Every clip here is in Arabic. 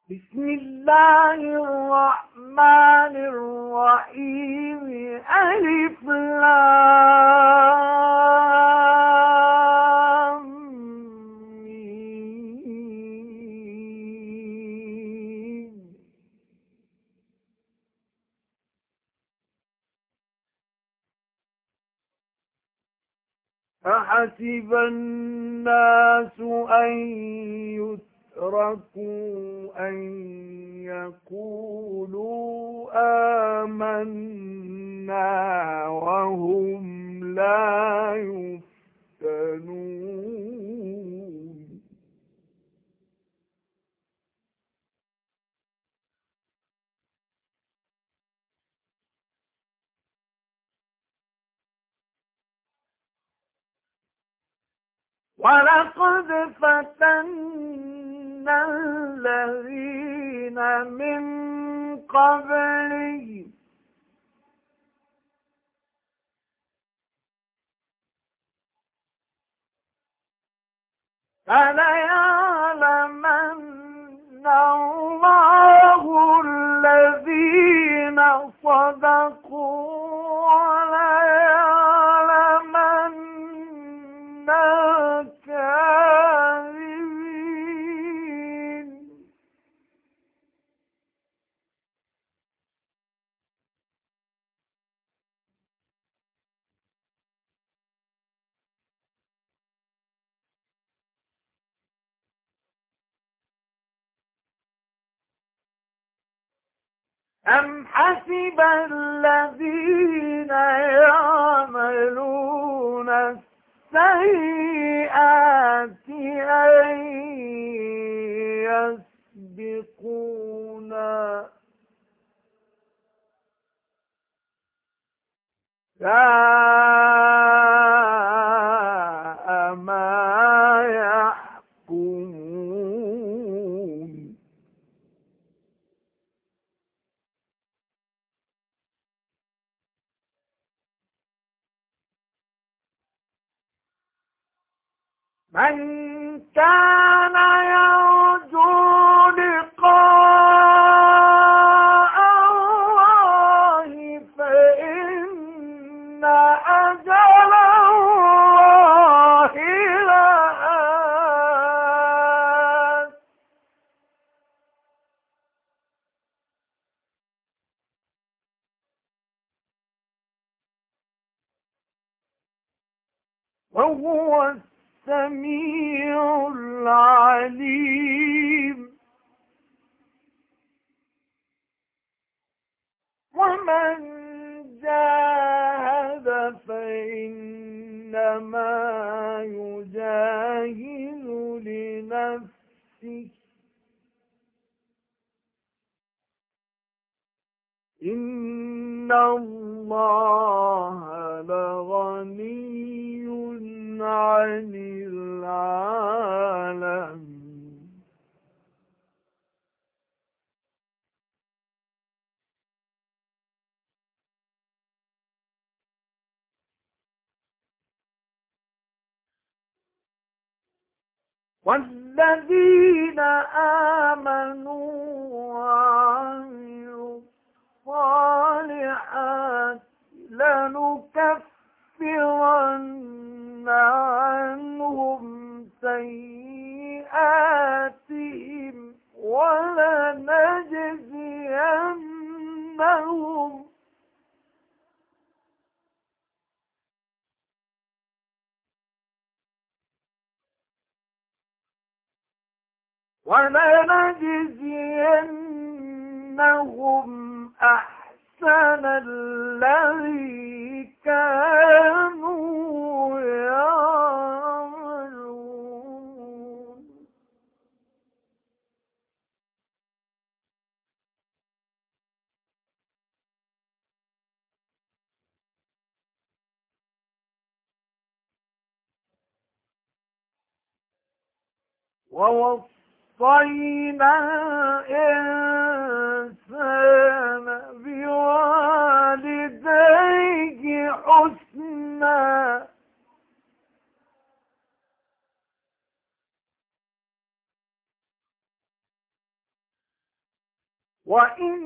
بسم الله الرحمن الرحيم. ألف لام ميم. أحسب الناس أن يتركوا أن يقولوا آمنا وهم لا يفتنون. ولقد فتنا الذين من قبلهم فليعلمن الله الذين صدقوا وليعلمن الكاذبين. أم حسب الذين يعملون السيئات أن يسبقونا ساء ما يحكمون. من كان يرجو لقاء الله فإن أجل الله لآت. وهو السميع العليم. ومن جاهد فإنما يجاهد لنفسه إن الله لغني عن العالمين. والذين آمنوا وعملوا الصالحات لنكفرن عنهم سيئاتهم ولنجزينهم أحسن الذي كانوا يعملون. ووصينا الإنسان بوالديه حسنا وإن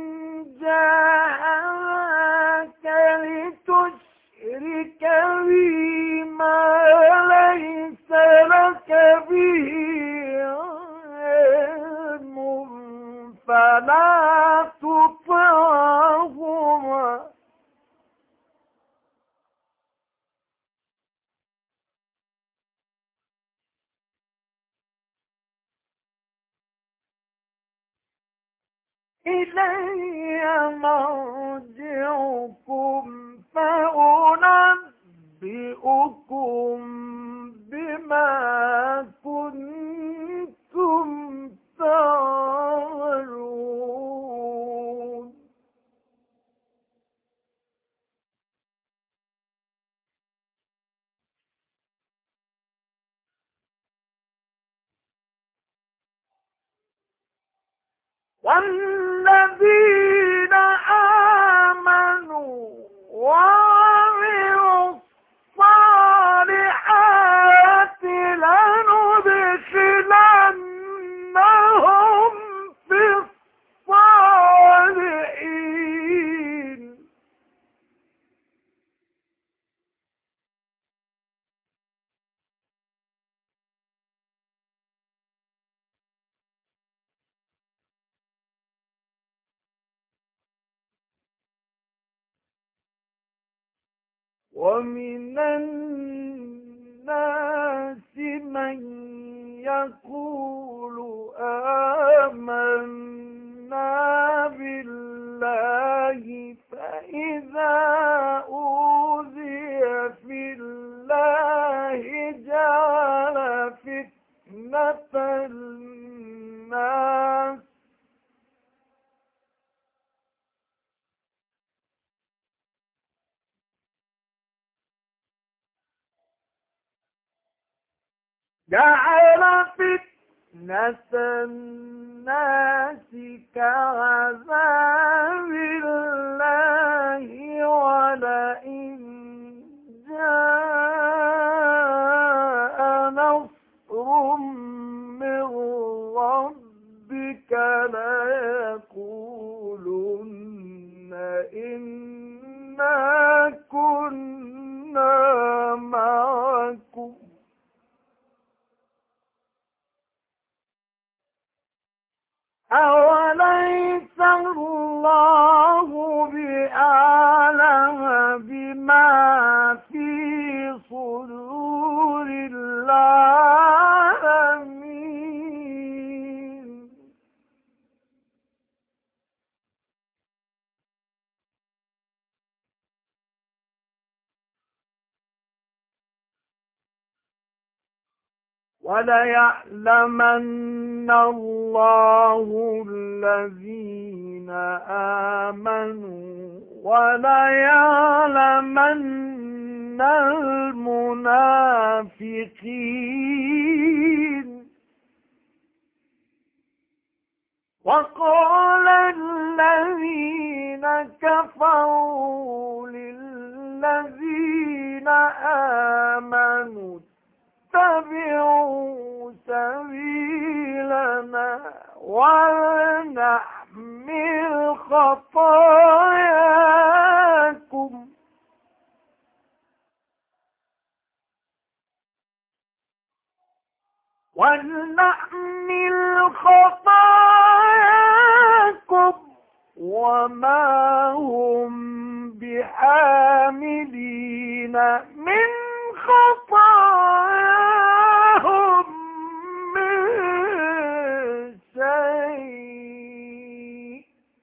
جاءك لتشرك بي ما ليس لك به علم فلا تطعهما إلي مرجعكم فأنبئكم بما كنتم تعملون والذين آمنوا وعملوا الصالحات لندخلنهم في الصالحين ومن الناس من يقول آمنا بالله فإذا أوذي في الله جعل فتنة الناس كعذاب الله ولئن جاء نصر من ربك ليقولن إنا كنا معكم أوليس الله بأعلم بما في صدور العالمين وليعلمن الله الذين آمنوا وليعلمن المنافقين وقال الذين كفروا للذين آمنوا اتبعوا سبيلنا ولنحمل خطاياكم وما هم بحاملين من خطاياهم من شيء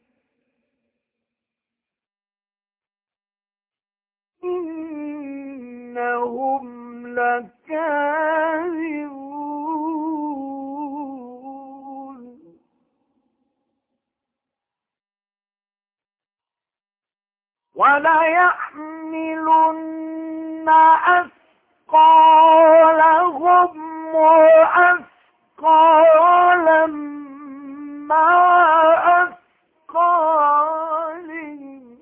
إنهم لكاذبون وليحملن أثقالهم وأثقالا مع أثقالهم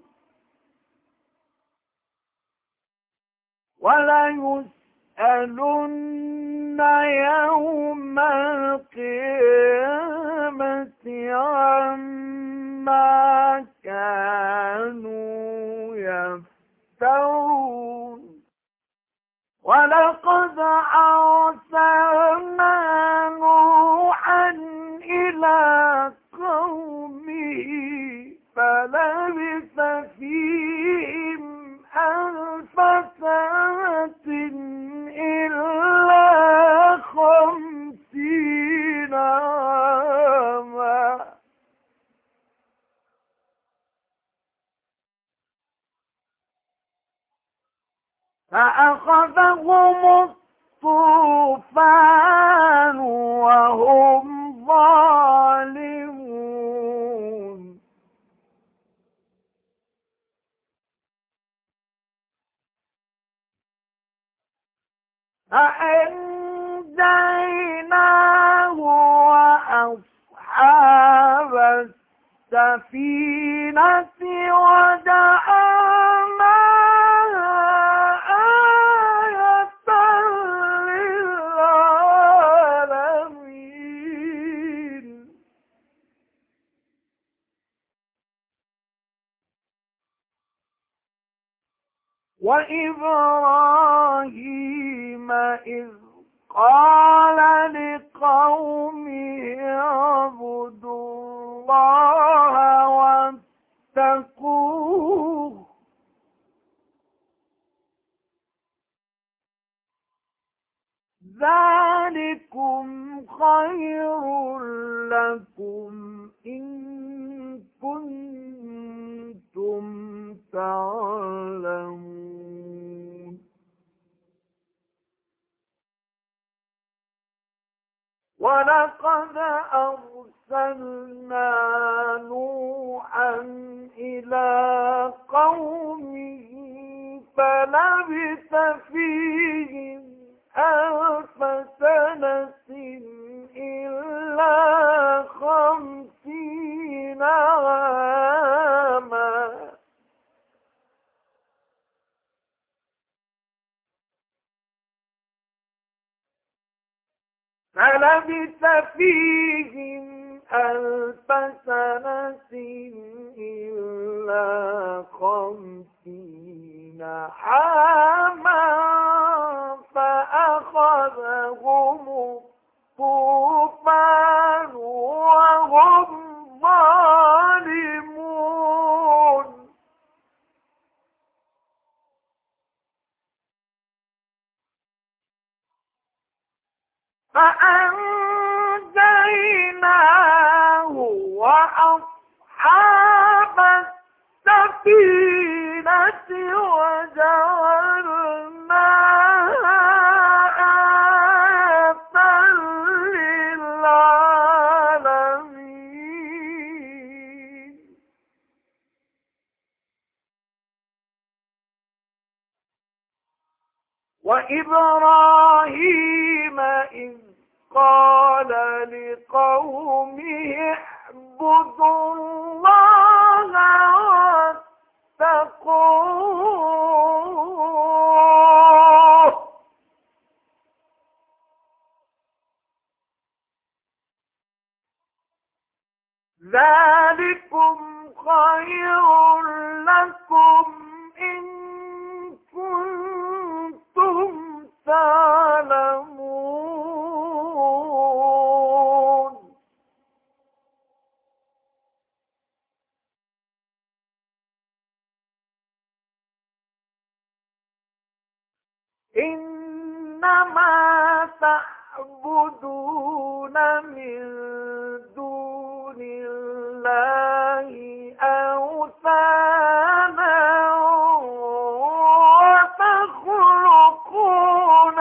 وليسألن يوم القيامة عما إلى قومه فلبث فيهم 1000 سنة إلا 50 عاما فأخذهم الطوفان وهم ظالمون فأنجيناه وأصحاب السفينة وجعلناها آية للعالمين وإبراهيم إذ قال لقومه اعبدوا الله واتقوه ذلكم خير لكم إن كنتم تعلمون ولقد أرسلنا نوحا إلى قومه فلبث فيهم 1000 سنة إلا 50 عاما فلبث فيهم 1000 سنة إلا 50 عاما فأخذهم الطوفان وهم ظالمون فأنجيناه وأصحاب السفينة وجعلناها آية للعالمين وإبراهيم إذ قال لقومه اعبدوا الله واتقوه ذلكم خير لكم إن كنتم تعلمون إنما تعبدون من دون الله أوثانا وتخلقون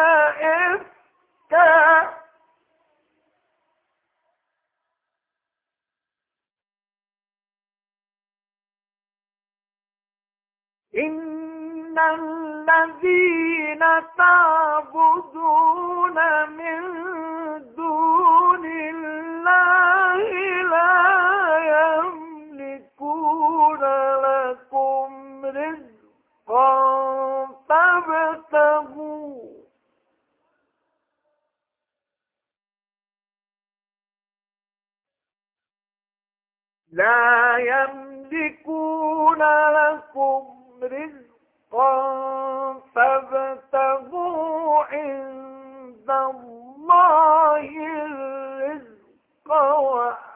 إفكا إن الذين تعبدون من دون الله لا يملكون لكم رزقا فابتغوا لا يملكون لكم رزقا فابتغوا عند الله الرزق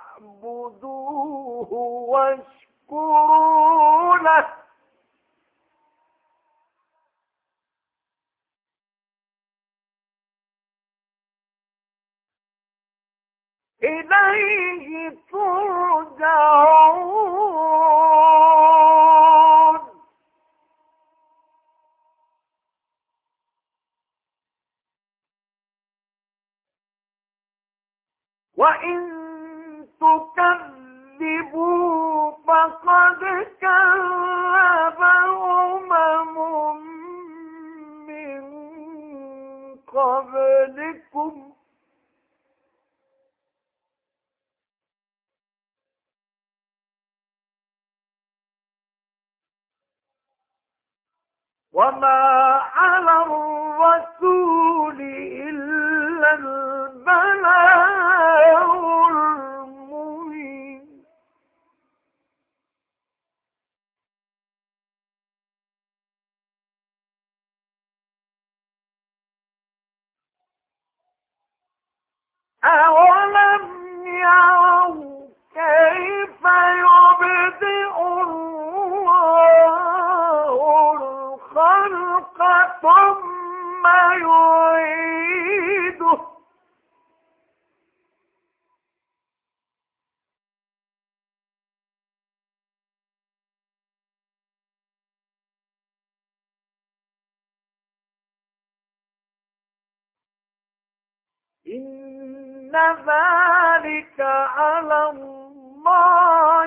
واشكروا له إليه ترجعون وإن تكذبوا فقد كذب من قبلكم وما على الرسول إلا البلاغ المبين أولم يروا كيف يبدئ الله الخلق ثم يعيده إن ذلك على الله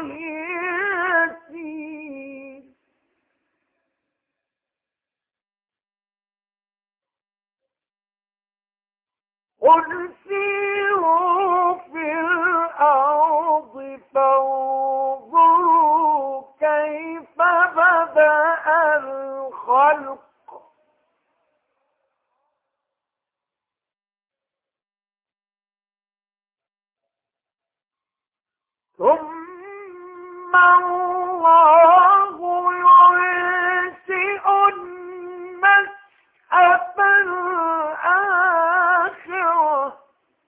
يسير قل سيروا في الأرض فانظروا كيف بدأ الخلق ثم الله ينشئ النشأة الآخرة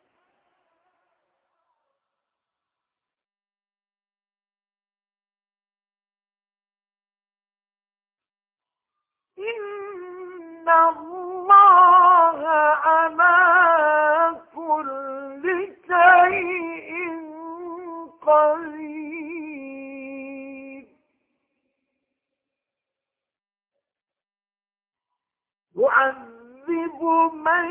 إن الله على كل شيء قدير يعذب من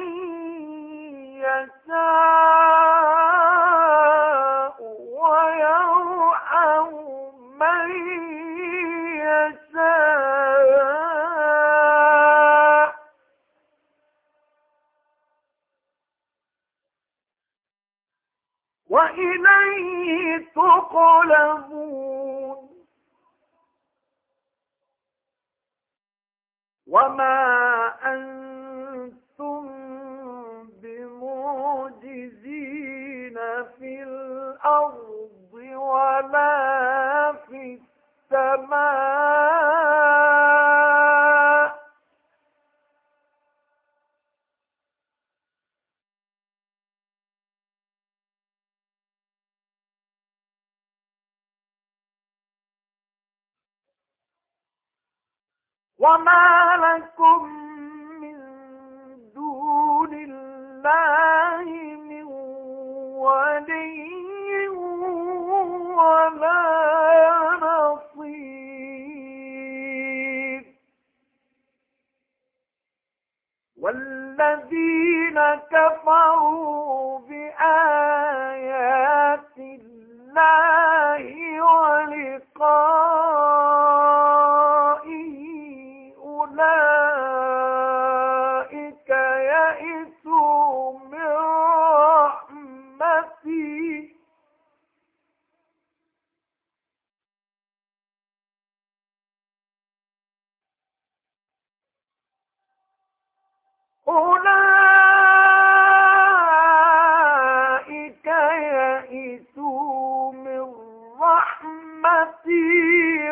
يشاء ويرحم من يشاء وإليه تقلبون وما أنتم بمعجزين في الأرض ولا في السماء وما لكم من دون الله من ولي ولا نصير والذين كفروا بآيات الله ولقائه أولئك يئسوا من رحمتي أولئك يئسوا من رحمتي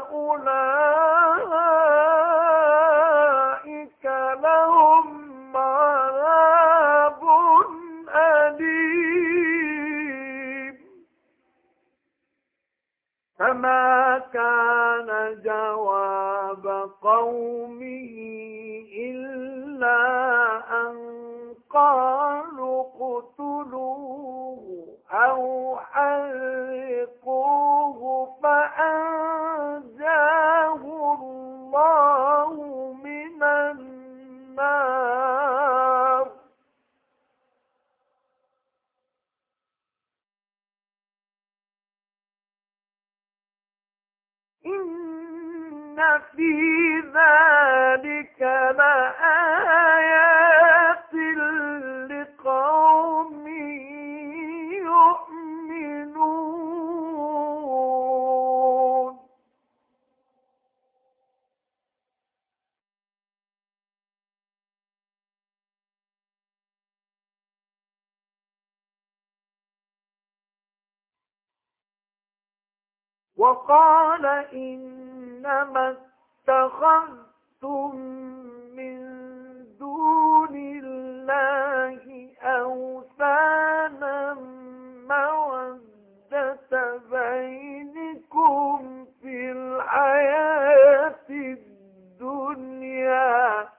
وأولئك لهم عذاب أليم فما كان جواب قومه إلا أن قالوا اقتلوه أو حرقوه فأنجاه الله من النار. إن في ذلك لآيات لقوم يؤمنون. وقال إنما اتخذتم من دون الله أوثانا مودة بينكم في الحياة الدنيا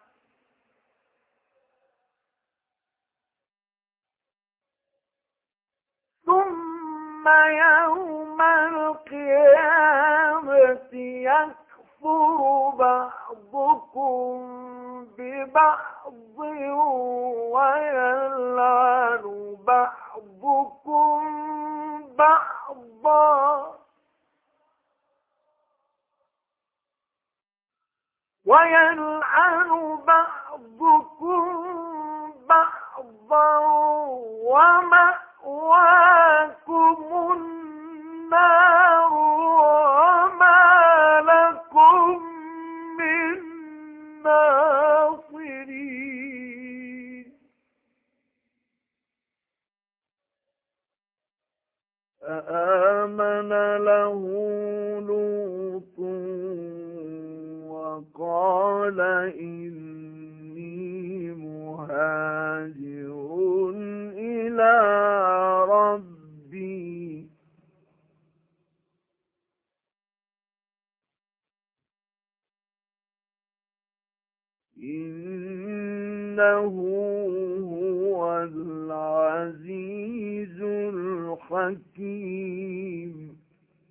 ثم يوم القيامة يكفر بعضكم ببعض ويلعن بعضكم بعضا ومأواكم النار وما لكم من ناصرين. فآمن له لوط وقال إني مهاجر إلى ربي إنه هو العزيز الحكيم.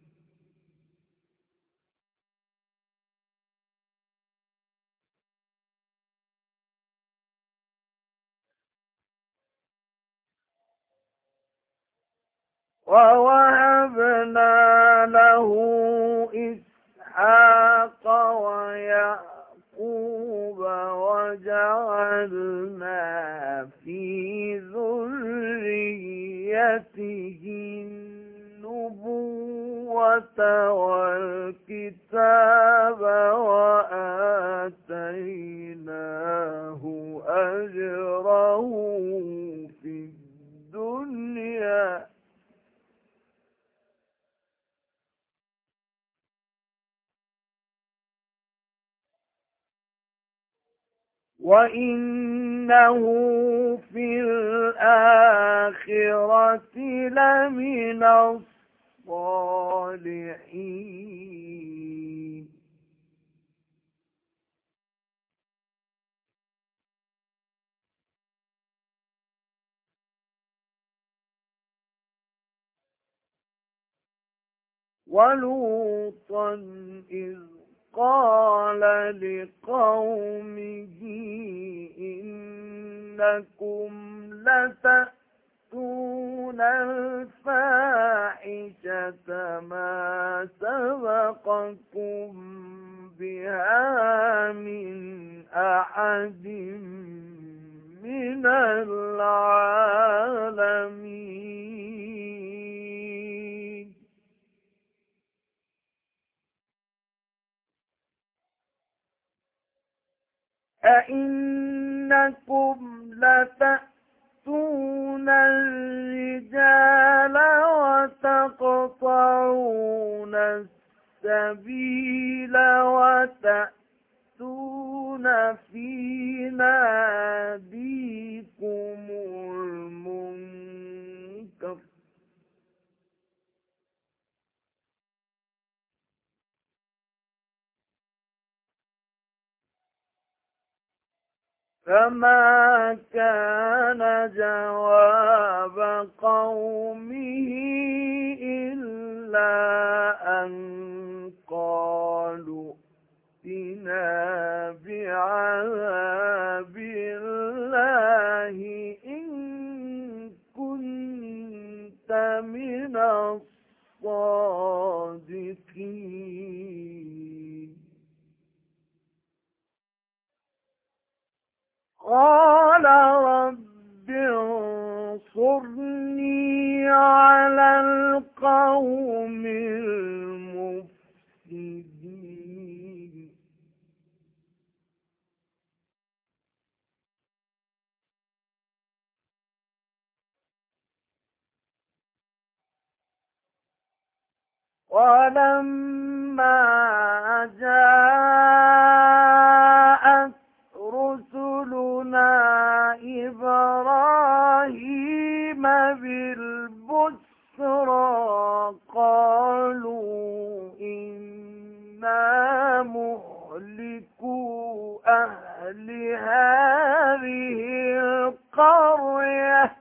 ووهبنا له إسحاق ويعقوب وجعلنا في ذريته النبوة والكتاب وآتيناه أجره في الدنيا وإنه في الآخرة لمن الصالحين. ولوطا إذ قال لقومه إنكم لتأتون الفاحشة ما سبقكم بها من أحد من العالمين. أئنكم لتأتون الرجال وتقطعون السبيل وتأتون في ناديكم المنكر فما كان جواب قومه إلا أن قالوا ائتنا بعذاب الله إن كنت من الصادقين. قال رب انصرني على القوم المفسدين. ولما جاءت رسلنا إبراهيم بالبشرى قالوا إنا مهلكو أهل هذه القرية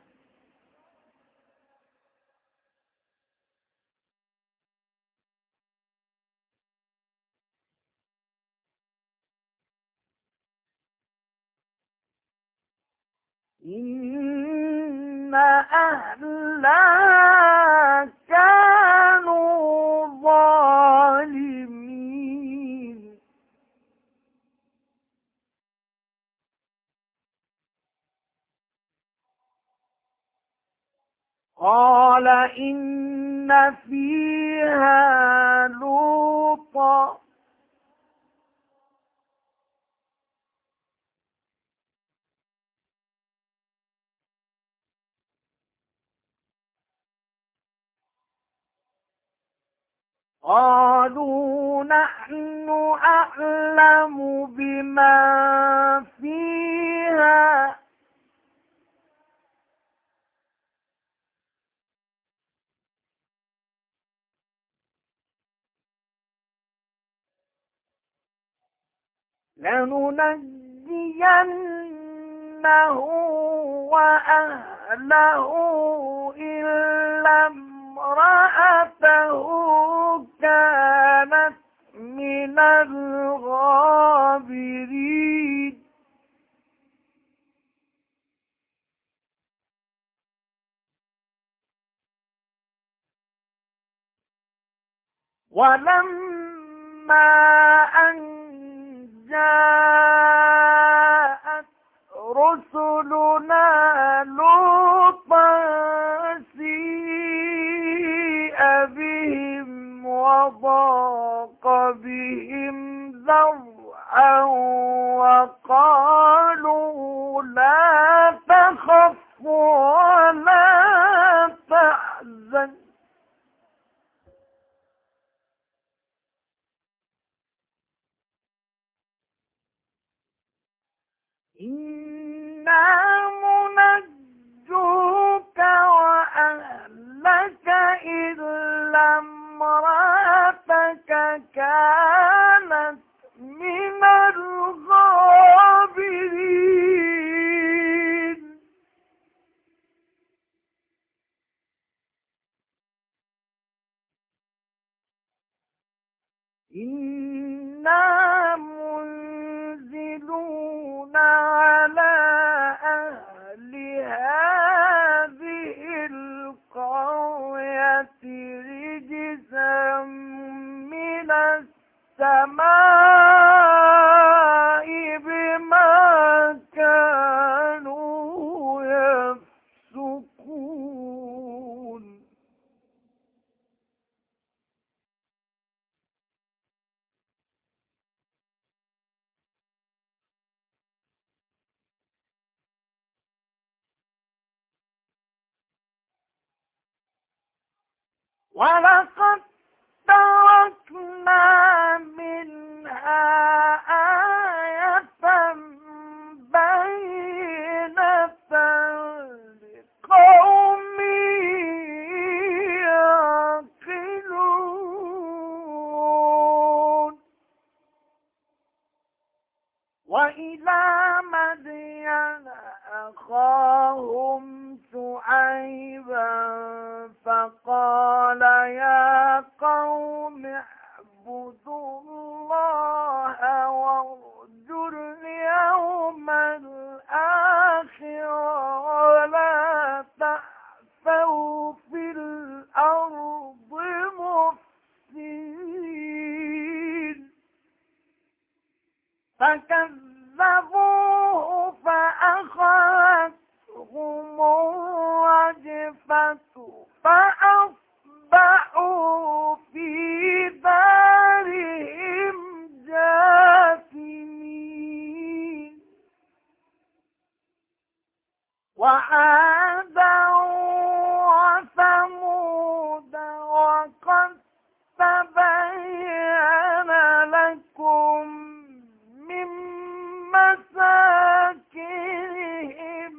إن أهلها كانوا ظالمين. قال إن فيها لوطا قالوا نحن أعلم بما فيها لننجينه وأهله إلا امرأته كانت من الغابرين. ولما أن جاءت رسلنا لوطا سيء بهم وضاق بهم ذرعا وقالوا لا تخف ولا تحزن إنا منجوك وأهلك إلا امرأتك كانت من الغابرين. إنا منزلون على أهل هذه القرية رجزا من السماء بما كانوا يفسقون. ولقد تركنا منها آية بينة لقوم يعقلون. وإلى مدين فكذبوه فأخذتهم الرجفة فأصبحوا في دارهم جاثمين وعادا وثمود وقد تبين لكم من مساكنهم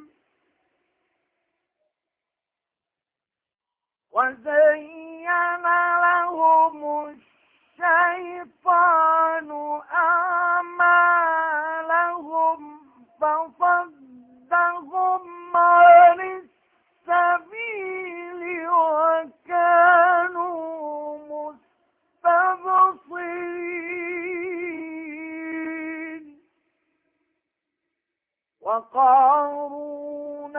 وزين لهم الشيطان أعمالهم فصدهم عن السبيل وكانوا مستبصرين وقارون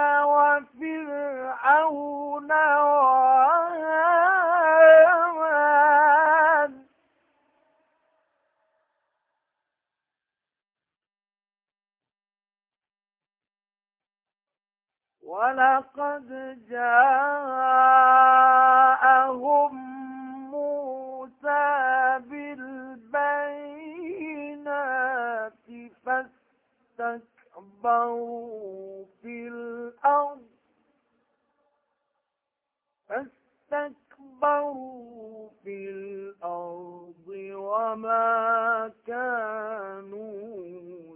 وفرعون وهامان ولقد جاءهم موسى بالبينات فاستكبروا في الأرض وما كانوا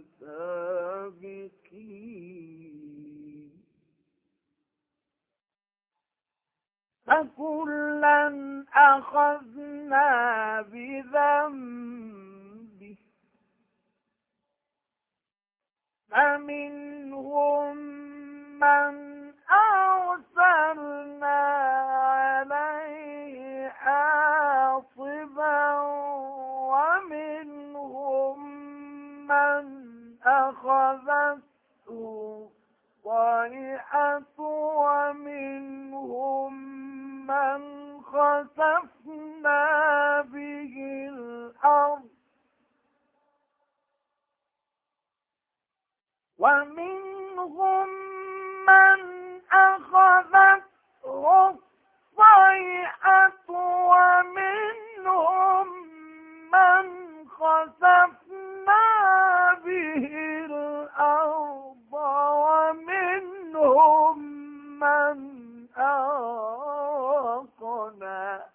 سابقين فكلا أخذنا بذنبه فمنهم من أرسلنا عليه حاصبا ومنهم من أخذته الصيحة ومنهم من خسفنا به الأرض ومنهم من أخذته الصيحة ومنهم من خسفنا به الأرض ومنهم من أغرقنا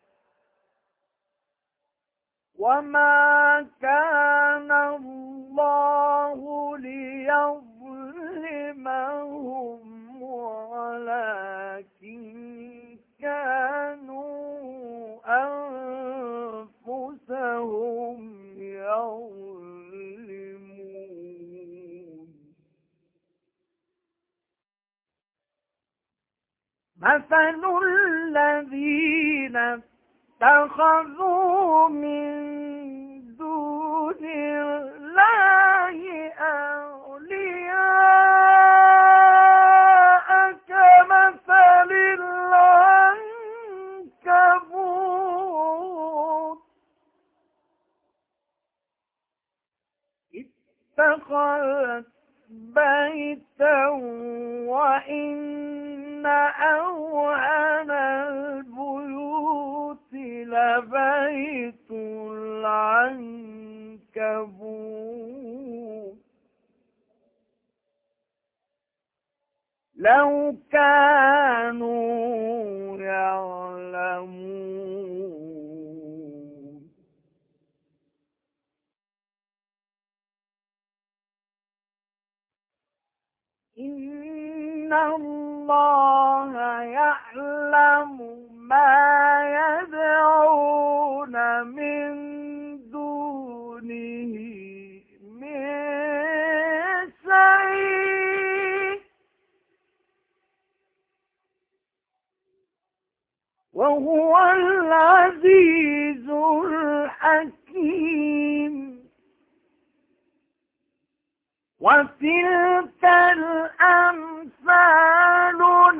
وما كان الله ليظلمهم ولكن كانوا أنفسهم يظلمون مثل الذين اتخذوا من دون الله أولياء كمثل العنكبوت اتخذت بيتا وإن أوهن البيوت لبيت العنكبوت لو كانوا يعلمون إن الله يعلم ما يدعون من دونه من شيء وهو العزيز الحكيم وتلك الأمثال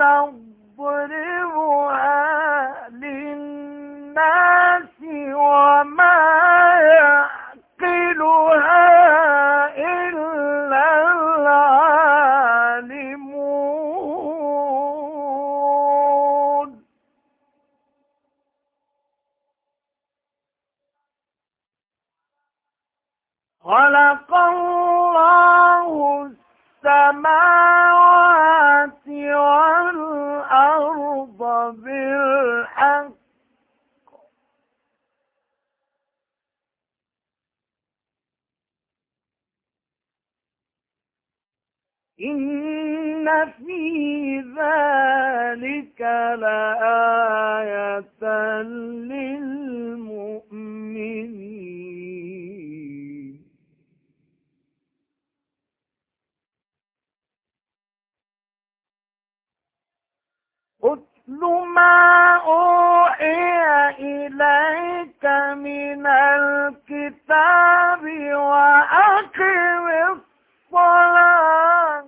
نضربها للناس وما يعقلها خلق الله السماوات والأرض بالحق إن في ذلك لآية للمؤمنين أتل ما أوحي إليك من الكتاب وأقم الصلاة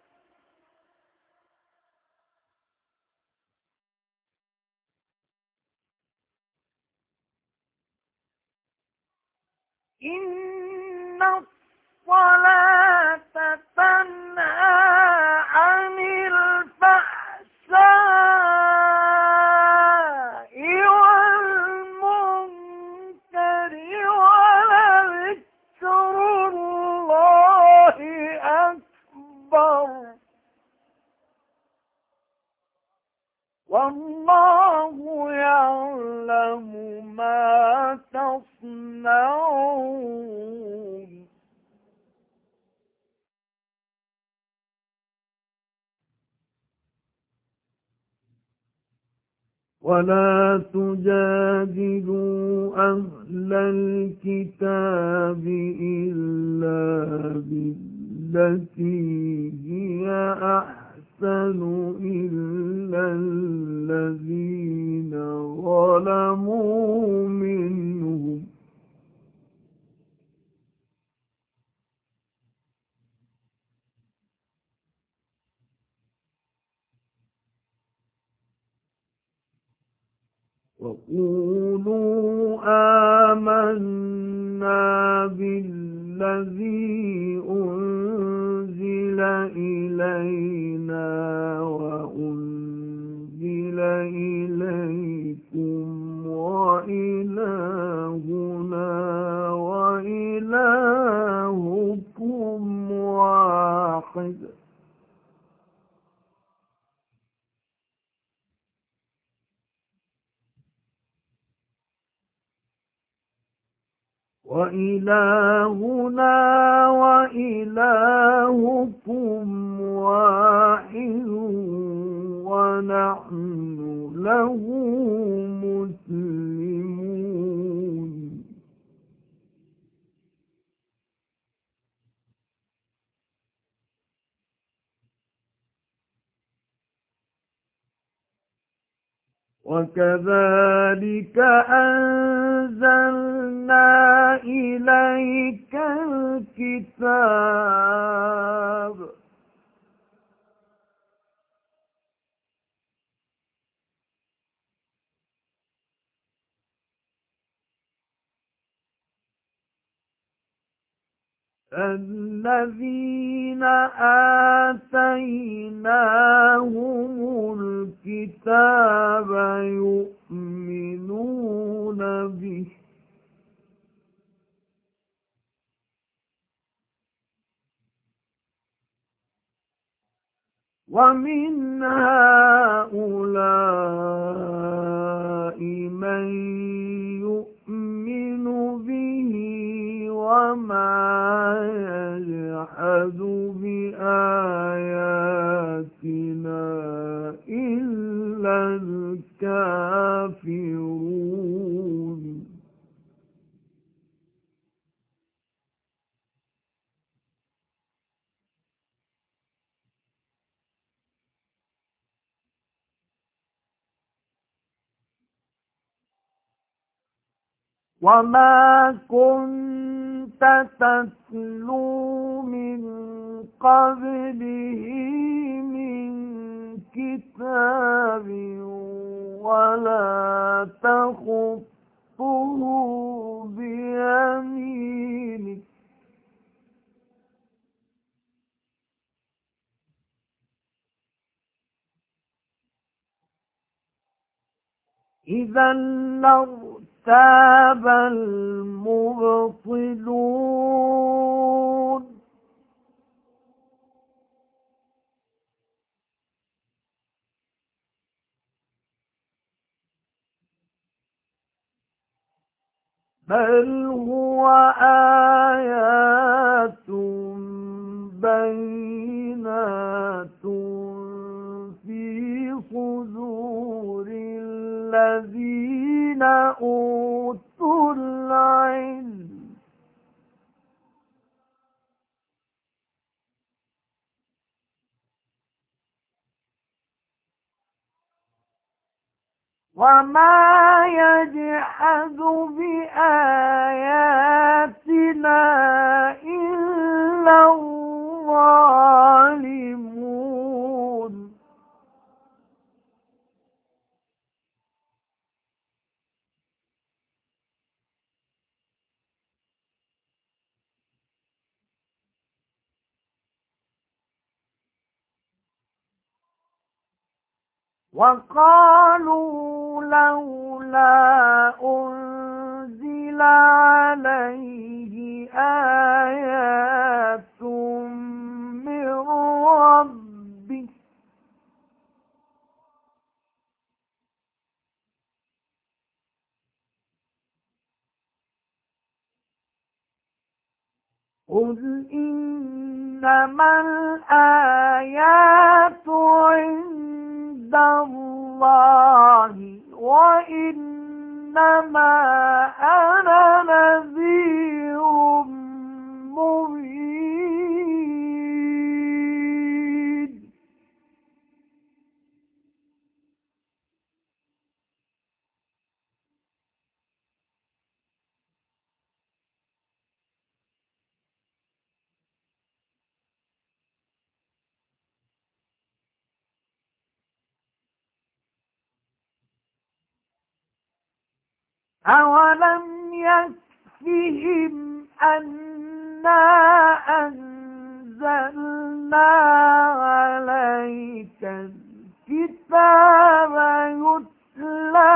إن الصلاة تنهى عن الفحشاء والمنكر ولذكر الله أكبر والله يعلم ما تصنعون ولا تجادلوا أهل الكتاب إلا بالتي هي أحسن إلا الذين ظلموا منهم وقولوا آمنا بالذي أنزل إلينا وأنزل إليكم وإلهنا وإلهكم واحد وإلهنا وإلهكم واحد ونحن له مسلمون وكذلك أنزلنا إليك الكتاب الذين آتيناهم الكتاب يؤمنون به ومن هؤلاء من يؤمن به وما يجحد بآياتنا إلا الكافرون وما كنت تتلو من قبله من كتاب ولا تخطه بيمينك إذا ارتاب المبطلون بل هو آيات بينات في صدور الذين أوتوا العلم وما يجحد بآياتنا إلا الظالمون وقالوا لولا أنزل عليه آيات من ربه قل إنما الآيات عند الله وإنما أنا نذير مبين أولم يكفهم أنا أنزلنا عليك الكتاب يتلى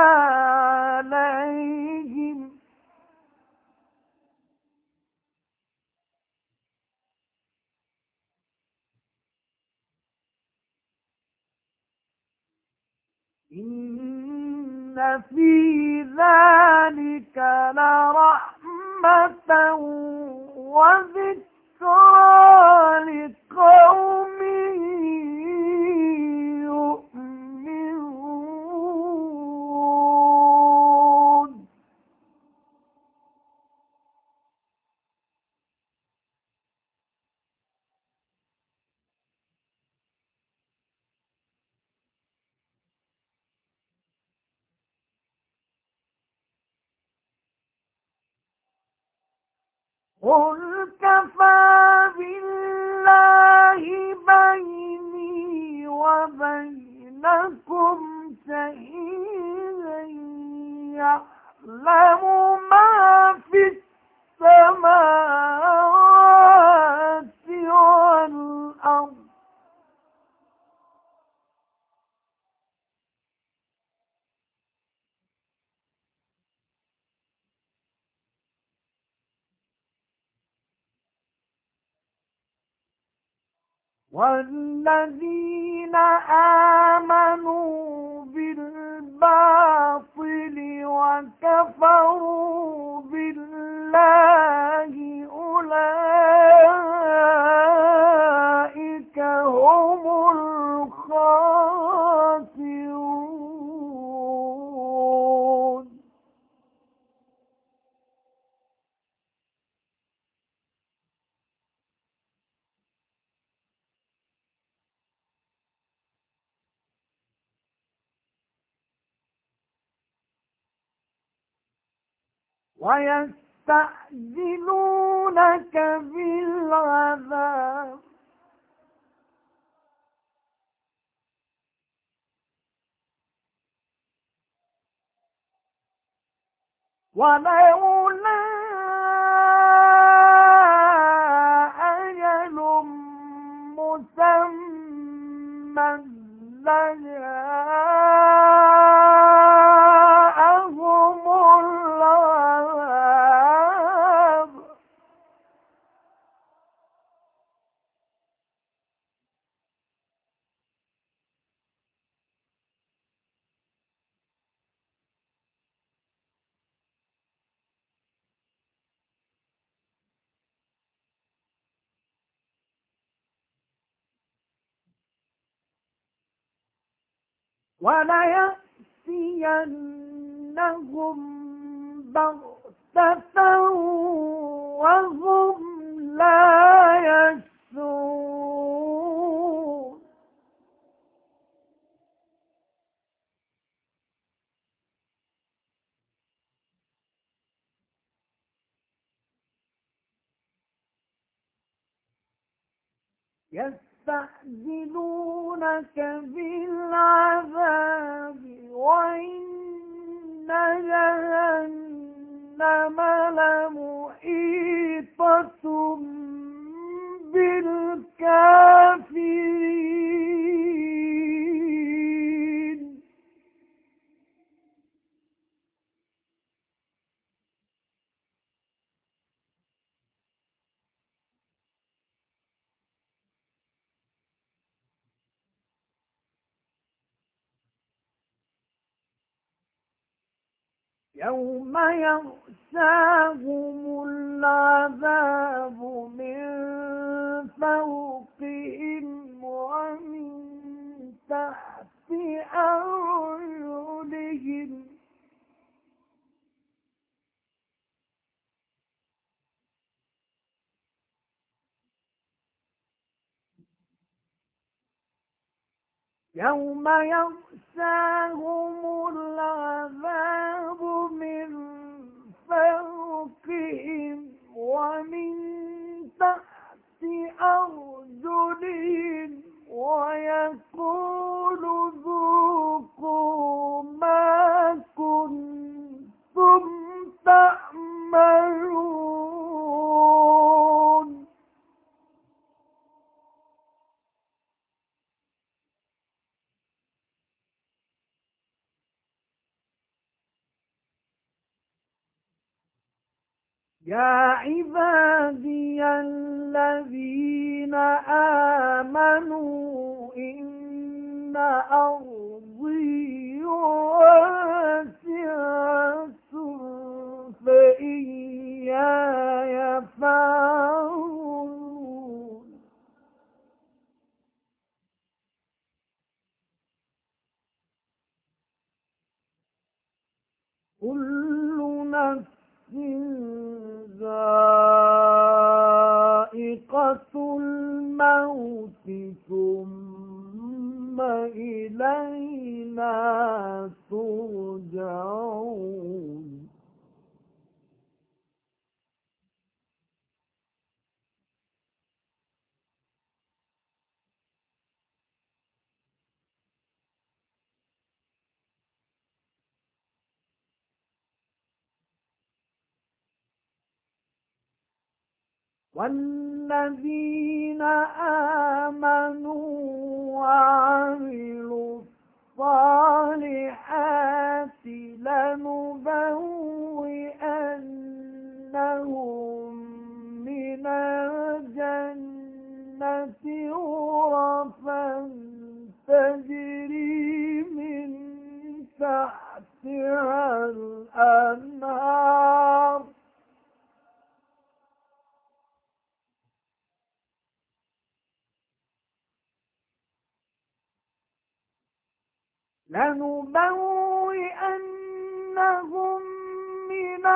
عليهم إن في ذلك لرحمة وذكرى لقوم يؤمنون قل كفى بالله بيني وبينكم شهيدا يعلم ما في السماوات والأرض والذين آمنوا بالباطل وكفروا بالله أولئك هم الخاسرون ويستعجلونك بالعذاب ولولا أجل مسمى لجاءهم وليأتينهم بغتة وهم لا يشعرون يستعجلونك بالعذاب وإن جهنم لمحيطة بالكافرين يوم يغشاهم العذاب من فوقهم ومن تحت أرجلهم يوم يغشاهم العذاب من فوقهم ومن تحت أرجلهم ويقول ذوقوا ما كنتم تعملون يا عبادي الذين آمنوا إن أرضي واسعة فإياي فاعبدون كل نفس ذائقة الموت ثم إلينا ترجعون والذين آمنوا وعملوا الصالحات لنبوئنهم من الجنة غرفا تجري من تحتها الأنهار لنبوئنهم من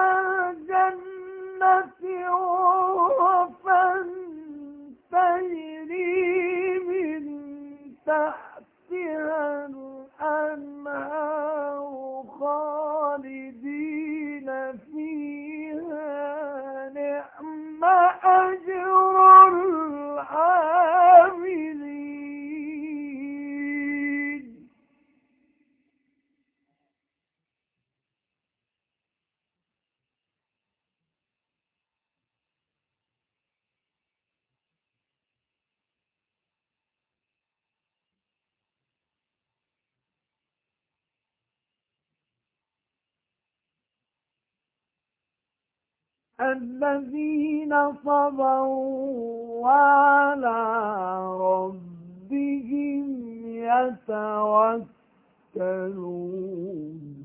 الجنة غرفا تجري من تحتها الأنهار خالدين فيها نعم أجر العاملين الذين صبروا وعلى ربهم يتوكلون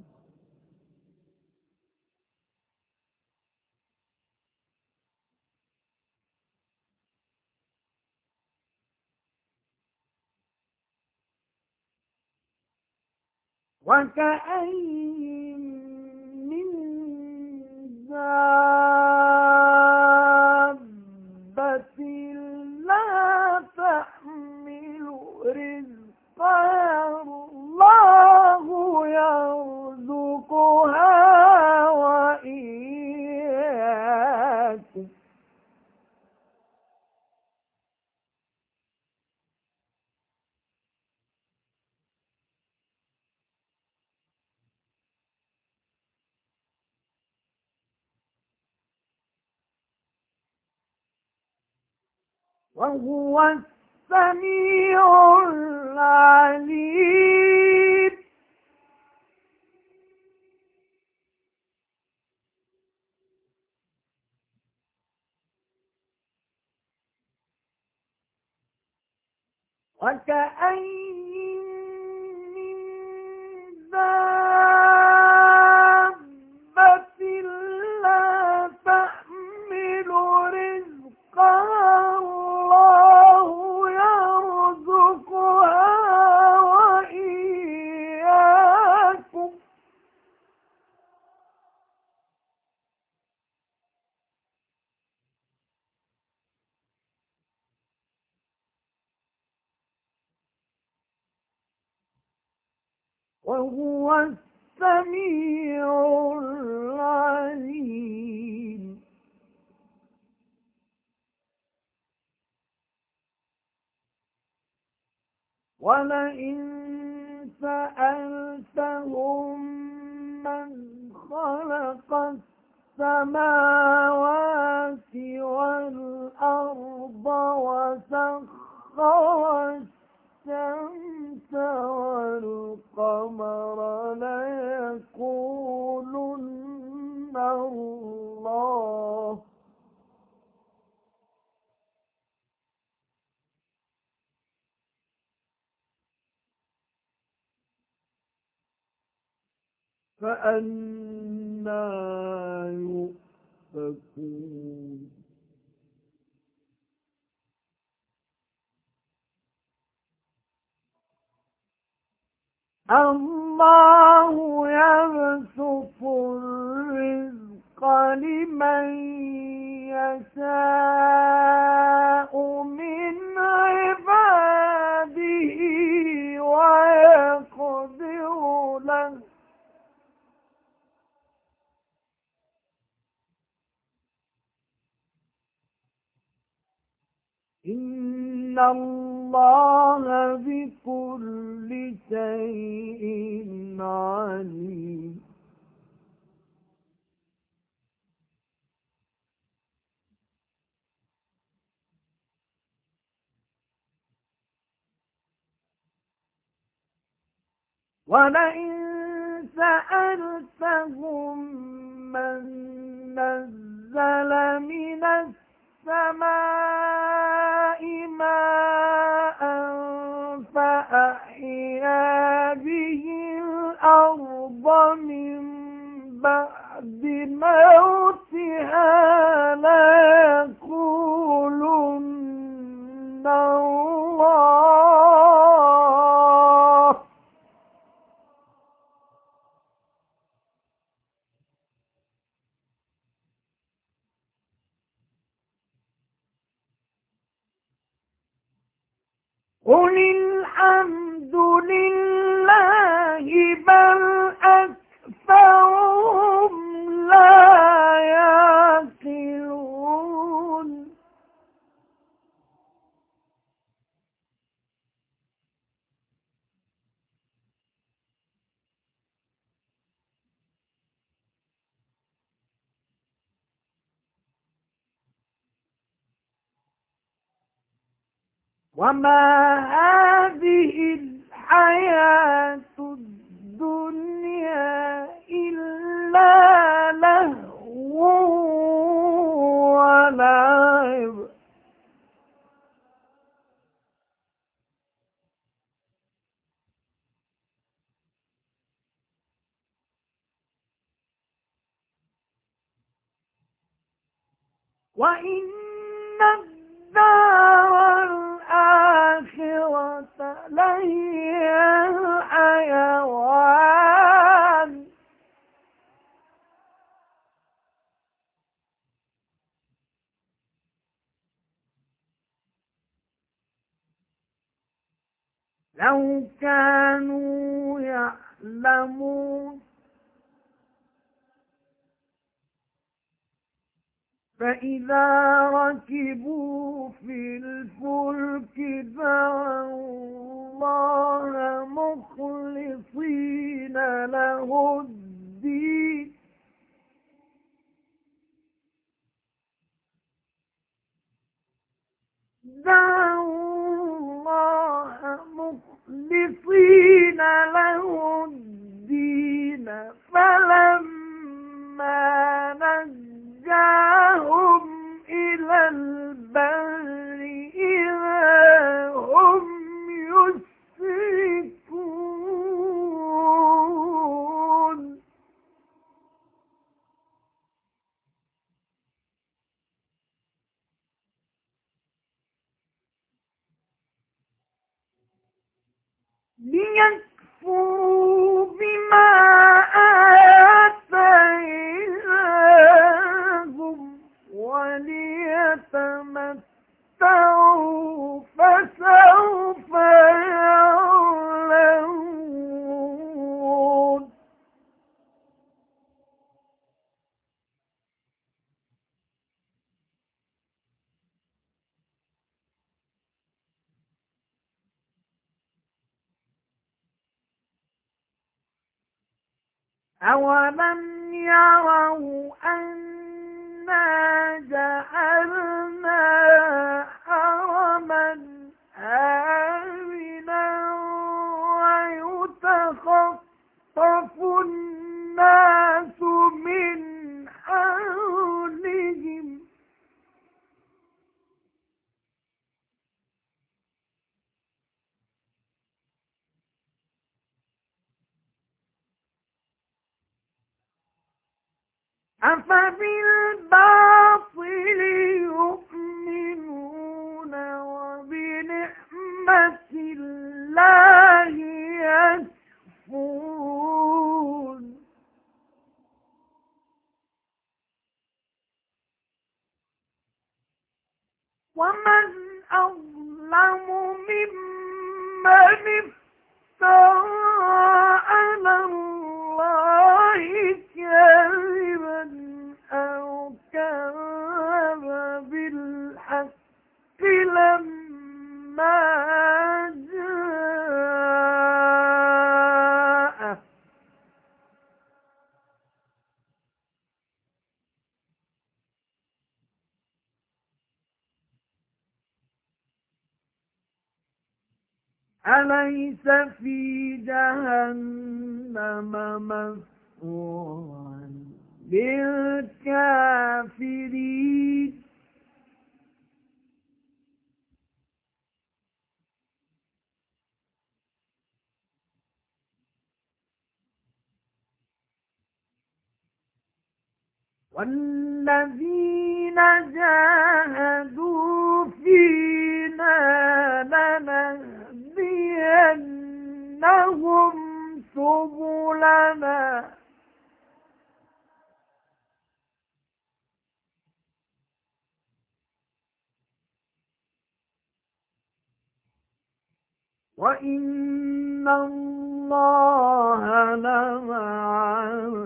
وكأين من دابة لا تحمل رزقها الله يرزقها وإياكم وهو السميع العليم وكأين من دابة لا تحمل رزقها الله يرزقها وإياكم وهو السميع العليم ولئن سألتهم من خلق السماوات والأرض وسخر الشمس والقمر ليقولن الله فأنى يؤفكون الله يبسط الرزق لمن يشاء من عباده ويقدر له إن الله بكل شيء عليم ولئن سألتهم من نزل من السماء ماء فأحيا به الأرض من بعد موتها ليقولن الله قل الحمد لله بل أكثرهم لا يعقلون وما هذه الحياة الدنيا إلا لهو ولعب وإن الدار الآخرة لهي الحيوان لو كانوا يعلمون فإذا ركبوا في الفلك دعوا الله مخلصين له الدين فلما نجاهم إلى البر إذا هم يشركون ليكفروا بما آتيناهم وليتمتعوا فسوف يعلمون أولم يروا أنا جعلنا حرما آمنا ويتخطف الناس من حولهم أفبالباطل يؤمنون وبنعمة الله يكفرون ومن أظلم ممن افترى على الله كذبا أو كذب بالحق لما جاءه أليس في جهنم مثوى للكافرين والذين جاهدوا فينا لنهدينهم سبلنا وإن الله لمع